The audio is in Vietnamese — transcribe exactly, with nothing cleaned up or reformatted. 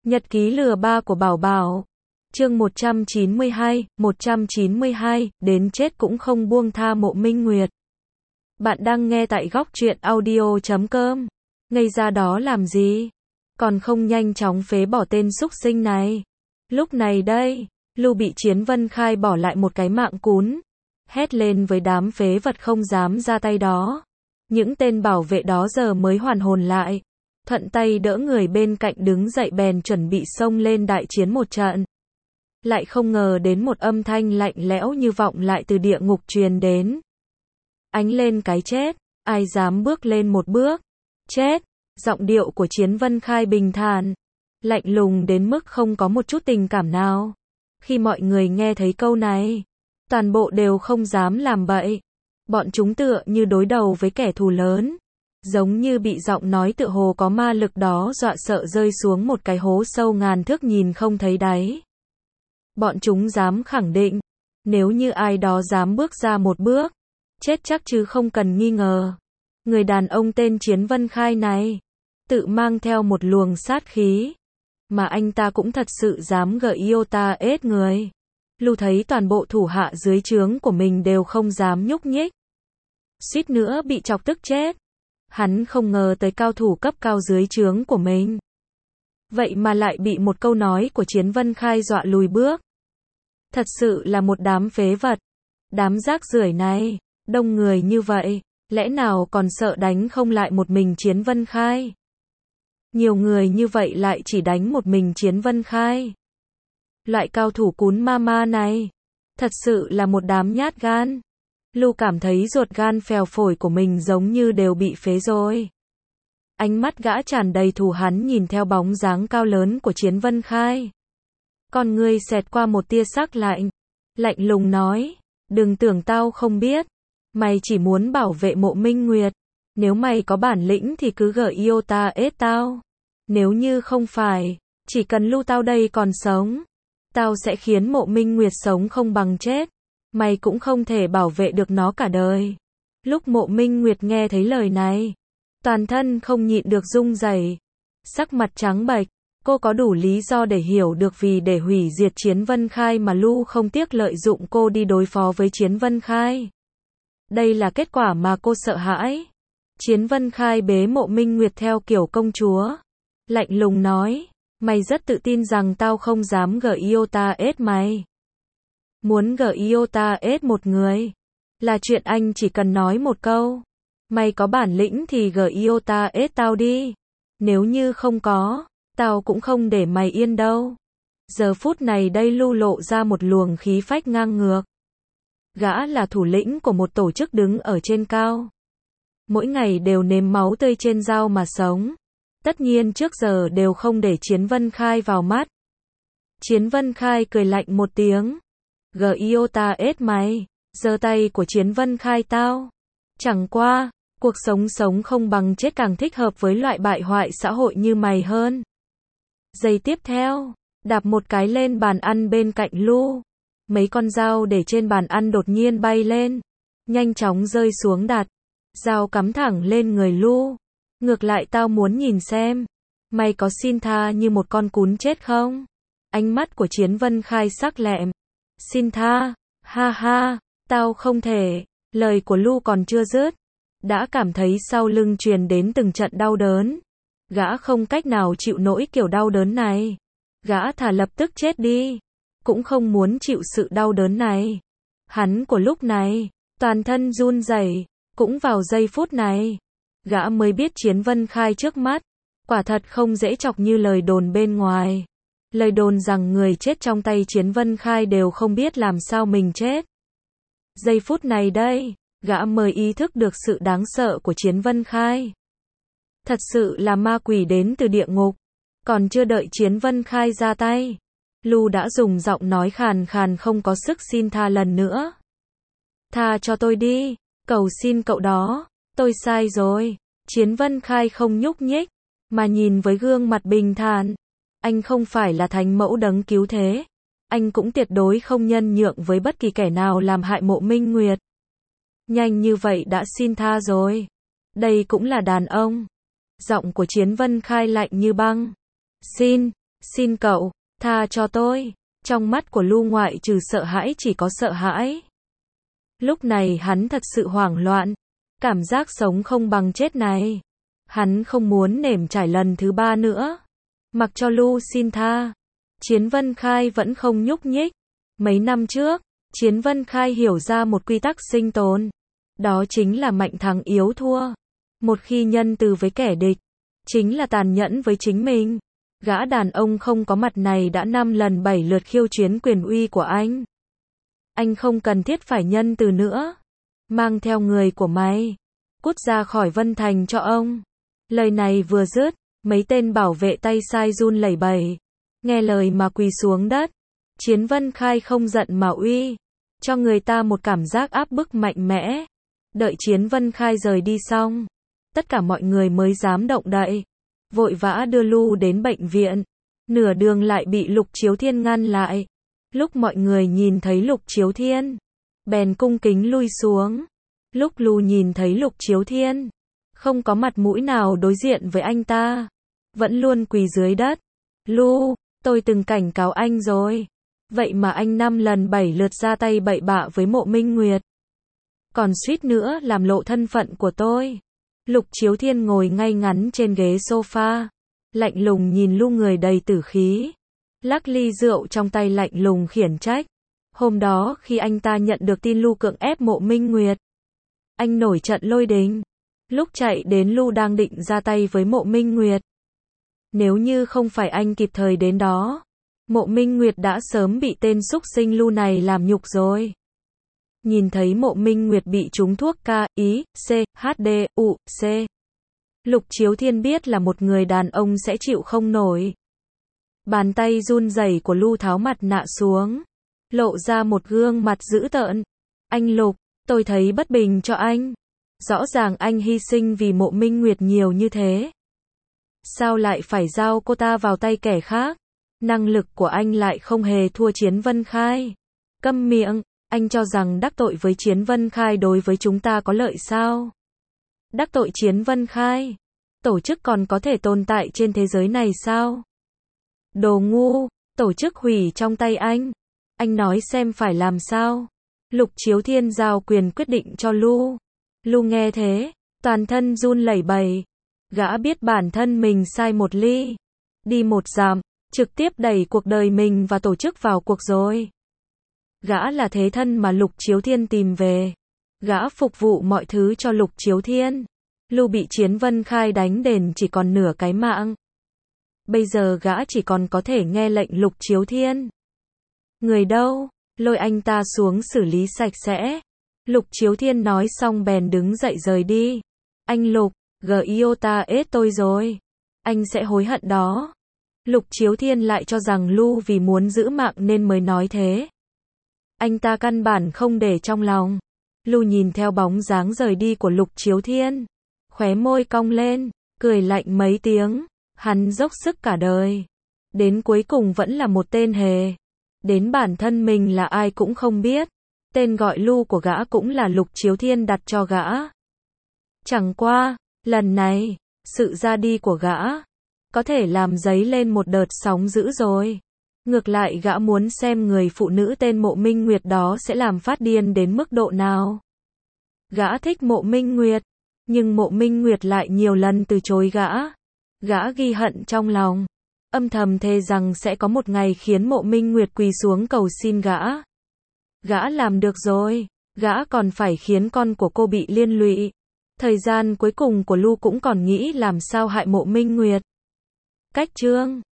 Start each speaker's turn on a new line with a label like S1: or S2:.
S1: Nhật ký lừa ba của Bảo Bảo. Chương một trăm chín mươi hai, một trăm chín mươi hai, đến chết cũng không buông tha Mộ Minh Nguyệt. Bạn đang nghe tại góc truyện audio chấm com. Ngây ra đó làm gì? Còn không nhanh chóng phế bỏ tên súc sinh này. Lúc này đây, Lưu bị Chiến Vân Khai bỏ lại một cái mạng cún. Hét lên với đám phế vật không dám ra tay đó. Những tên bảo vệ đó giờ mới hoàn hồn lại. Thuận tay đỡ người bên cạnh đứng dậy bèn chuẩn bị xông lên đại chiến một trận. Lại không ngờ đến một âm thanh lạnh lẽo như vọng lại từ địa ngục truyền đến. Ánh lên cái chết, ai dám bước lên một bước? Chết! Giọng điệu của Chiến Vân Khai bình thản, lạnh lùng đến mức không có một chút tình cảm nào. Khi mọi người nghe thấy câu này, toàn bộ đều không dám làm bậy. Bọn chúng tựa như đối đầu với kẻ thù lớn. Giống như bị giọng nói tựa hồ có ma lực đó dọa sợ rơi xuống một cái hố sâu ngàn thước nhìn không thấy đáy. Bọn chúng dám khẳng định, nếu như ai đó dám bước ra một bước, chết chắc chứ không cần nghi ngờ. Người đàn ông tên Chiến Vân Khai này, tự mang theo một luồng sát khí, mà anh ta cũng thật sự dám gợi yêu ta ết người. Lưu thấy toàn bộ thủ hạ dưới trướng của mình đều không dám nhúc nhích. Suýt nữa bị chọc tức chết. Hắn không ngờ tới cao thủ cấp cao dưới trướng của mình. Vậy mà lại bị một câu nói của Chiến Vân Khai dọa lùi bước. Thật sự là một đám phế vật. Đám rác rưởi này, đông người như vậy, lẽ nào còn sợ đánh không lại một mình Chiến Vân Khai? Nhiều người như vậy lại chỉ đánh một mình Chiến Vân Khai. Loại cao thủ cún ma ma này, thật sự là một đám nhát gan. Lưu cảm thấy ruột gan phèo phổi của mình giống như đều bị phế rồi. Ánh mắt gã tràn đầy thù hắn nhìn theo bóng dáng cao lớn của Chiến Vân Khai. Con ngươi xẹt qua một tia sắc lạnh. Lạnh lùng nói, đừng tưởng tao không biết. Mày chỉ muốn bảo vệ Mộ Minh Nguyệt. Nếu mày có bản lĩnh thì cứ gợi yêu ta ết tao. Nếu như không phải, chỉ cần Lưu tao đây còn sống, tao sẽ khiến Mộ Minh Nguyệt sống không bằng chết. Mày cũng không thể bảo vệ được nó cả đời. Lúc Mộ Minh Nguyệt nghe thấy lời này, toàn thân không nhịn được rung rẩy, sắc mặt trắng bệch. Cô có đủ lý do để hiểu được vì để hủy diệt Chiến Vân Khai mà Lưu không tiếc lợi dụng cô đi đối phó với Chiến Vân Khai. Đây là kết quả mà cô sợ hãi. Chiến Vân Khai bế Mộ Minh Nguyệt theo kiểu công chúa, lạnh lùng nói, mày rất tự tin rằng tao không dám gợi yêu ta ết mày. Muốn gợi yêu ta ết một người, là chuyện anh chỉ cần nói một câu. Mày có bản lĩnh thì gợi yêu ta ết tao đi. Nếu như không có, tao cũng không để mày yên đâu. Giờ phút này đây Lưu lộ ra một luồng khí phách ngang ngược. Gã là thủ lĩnh của một tổ chức đứng ở trên cao. Mỗi ngày đều nếm máu tươi trên dao mà sống. Tất nhiên trước giờ đều không để Chiến Vân Khai vào mắt. Chiến Vân Khai cười lạnh một tiếng. Gợi yêu ta ết mày, giơ tay của Chiến Vân Khai tao. Chẳng qua, cuộc sống sống không bằng chết càng thích hợp với loại bại hoại xã hội như mày hơn. Giây tiếp theo, đạp một cái lên bàn ăn bên cạnh Lưu. Mấy con dao để trên bàn ăn đột nhiên bay lên, nhanh chóng rơi xuống đặt. Dao cắm thẳng lên người Lưu. Ngược lại tao muốn nhìn xem, mày có xin tha như một con cún chết không? Ánh mắt của Chiến Vân Khai sắc lẹm. Xin tha, ha ha, tao không thể. Lời của Lưu còn chưa dứt, đã cảm thấy sau lưng truyền đến từng trận đau đớn. Gã không cách nào chịu nổi kiểu đau đớn này. Gã thà lập tức chết đi, cũng không muốn chịu sự đau đớn này. Hắn của lúc này, toàn thân run rẩy. Cũng vào giây phút này, gã mới biết Chiến Vân Khai trước mắt, quả thật không dễ chọc như lời đồn bên ngoài. Lời đồn rằng người chết trong tay Chiến Vân Khai đều không biết làm sao mình chết. Giây phút này đây, gã mới ý thức được sự đáng sợ của Chiến Vân Khai. Thật sự là ma quỷ đến từ địa ngục. Còn chưa đợi Chiến Vân Khai ra tay, Lưu đã dùng giọng nói khàn khàn không có sức xin tha lần nữa. Tha cho tôi đi, cầu xin cậu đó, tôi sai rồi. Chiến Vân Khai không nhúc nhích, mà nhìn với gương mặt bình thản. Anh không phải là thánh mẫu đấng cứu thế. Anh cũng tuyệt đối không nhân nhượng với bất kỳ kẻ nào làm hại Mộ Minh Nguyệt. Nhanh như vậy đã xin tha rồi. Đây cũng là đàn ông. Giọng của Chiến Vân Khai lạnh như băng. Xin, Xin cậu, tha cho tôi. Trong mắt của Lu ngoại trừ sợ hãi chỉ có sợ hãi. Lúc này hắn thật sự hoảng loạn. Cảm giác sống không bằng chết này. Hắn không muốn nếm trải lần thứ ba nữa. Mặc cho Lu xin tha. Chiến Vân Khai vẫn không nhúc nhích. Mấy năm trước, Chiến Vân Khai hiểu ra một quy tắc sinh tồn. Đó chính là mạnh thắng yếu thua. Một khi nhân từ với kẻ địch, chính là tàn nhẫn với chính mình. Gã đàn ông không có mặt này đã năm lần bảy lượt khiêu chiến quyền uy của anh. Anh không cần thiết phải nhân từ nữa. Mang theo người của mày. Cút ra khỏi Vân Thành cho ông. Lời này vừa dứt, mấy tên bảo vệ tay sai run lẩy bẩy. Nghe lời mà quỳ xuống đất. Chiến Vân Khai không giận mà uy. Cho người ta một cảm giác áp bức mạnh mẽ. Đợi Chiến Vân Khai rời đi xong. Tất cả mọi người mới dám động đậy. Vội vã đưa Lu đến bệnh viện. Nửa đường lại bị Lục Chiếu Thiên ngăn lại. Lúc mọi người nhìn thấy Lục Chiếu Thiên, bèn cung kính lui xuống. Lúc Lu nhìn thấy Lục Chiếu Thiên, không có mặt mũi nào đối diện với anh ta. Vẫn luôn quỳ dưới đất. Lu, tôi từng cảnh cáo anh rồi. Vậy mà anh năm lần bảy lượt ra tay bậy bạ với Mộ Minh Nguyệt. Còn suýt nữa làm lộ thân phận của tôi. Lục Chiếu Thiên ngồi ngay ngắn trên ghế sofa. Lạnh lùng nhìn Lu người đầy tử khí. Lắc ly rượu trong tay lạnh lùng khiển trách. Hôm đó khi anh ta nhận được tin Lu cưỡng ép Mộ Minh Nguyệt, anh nổi trận lôi đình. Lúc chạy đến Lu đang định ra tay với Mộ Minh Nguyệt. Nếu như không phải anh kịp thời đến đó, Mộ Minh Nguyệt đã sớm bị tên xúc sinh Lu này làm nhục rồi. Nhìn thấy Mộ Minh Nguyệt bị trúng thuốc K, I, C, H, D, U, C. Lục Chiếu Thiên biết là một người đàn ông sẽ chịu không nổi. Bàn tay run rẩy của Lu tháo mặt nạ xuống. Lộ ra một gương mặt dữ tợn. Anh Lục, tôi thấy bất bình cho anh. Rõ ràng anh hy sinh vì Mộ Minh Nguyệt nhiều như thế. Sao lại phải giao cô ta vào tay kẻ khác? Năng lực của anh lại không hề thua Chiến Vân Khai. Câm miệng, anh cho rằng đắc tội với Chiến Vân Khai đối với chúng ta có lợi sao? Đắc tội Chiến Vân Khai, tổ chức còn có thể tồn tại trên thế giới này sao? Đồ ngu, tổ chức hủy trong tay anh. Anh nói xem phải làm sao? Lục Chiếu Thiên giao quyền quyết định cho Lu. Lu nghe thế, toàn thân run lẩy bẩy. Gã biết bản thân mình sai một ly, đi một dặm, trực tiếp đẩy cuộc đời mình và tổ chức vào cuộc rồi. Gã là thế thân mà Lục Chiếu Thiên tìm về. Gã phục vụ mọi thứ cho Lục Chiếu Thiên. Lu bị Chiến Vân Khai đánh đền chỉ còn nửa cái mạng. Bây giờ gã chỉ còn có thể nghe lệnh Lục Chiếu Thiên. Người đâu? Lôi anh ta xuống xử lý sạch sẽ. Lục Chiếu Thiên nói xong bèn đứng dậy rời đi. Anh Lục, Giota ết tôi rồi. Anh sẽ hối hận đó. Lục Chiếu Thiên lại cho rằng Lu vì muốn giữ mạng nên mới nói thế. Anh ta căn bản không để trong lòng. Lu nhìn theo bóng dáng rời đi của Lục Chiếu Thiên. Khóe môi cong lên, cười lạnh mấy tiếng. Hắn dốc sức cả đời. Đến cuối cùng vẫn là một tên hề. Đến bản thân mình là ai cũng không biết. Tên gọi Lu của gã cũng là Lục Chiếu Thiên đặt cho gã. Chẳng qua, lần này, sự ra đi của gã có thể làm dấy lên một đợt sóng dữ rồi. Ngược lại gã muốn xem người phụ nữ tên Mộ Minh Nguyệt đó sẽ làm phát điên đến mức độ nào. Gã thích Mộ Minh Nguyệt, nhưng Mộ Minh Nguyệt lại nhiều lần từ chối gã. Gã ghi hận trong lòng, âm thầm thề rằng sẽ có một ngày khiến Mộ Minh Nguyệt quỳ xuống cầu xin gã. Gã làm được rồi, gã còn phải khiến con của cô bị liên lụy. Thời gian cuối cùng của Lu cũng còn nghĩ làm sao hại Mộ Minh Nguyệt. Cách chương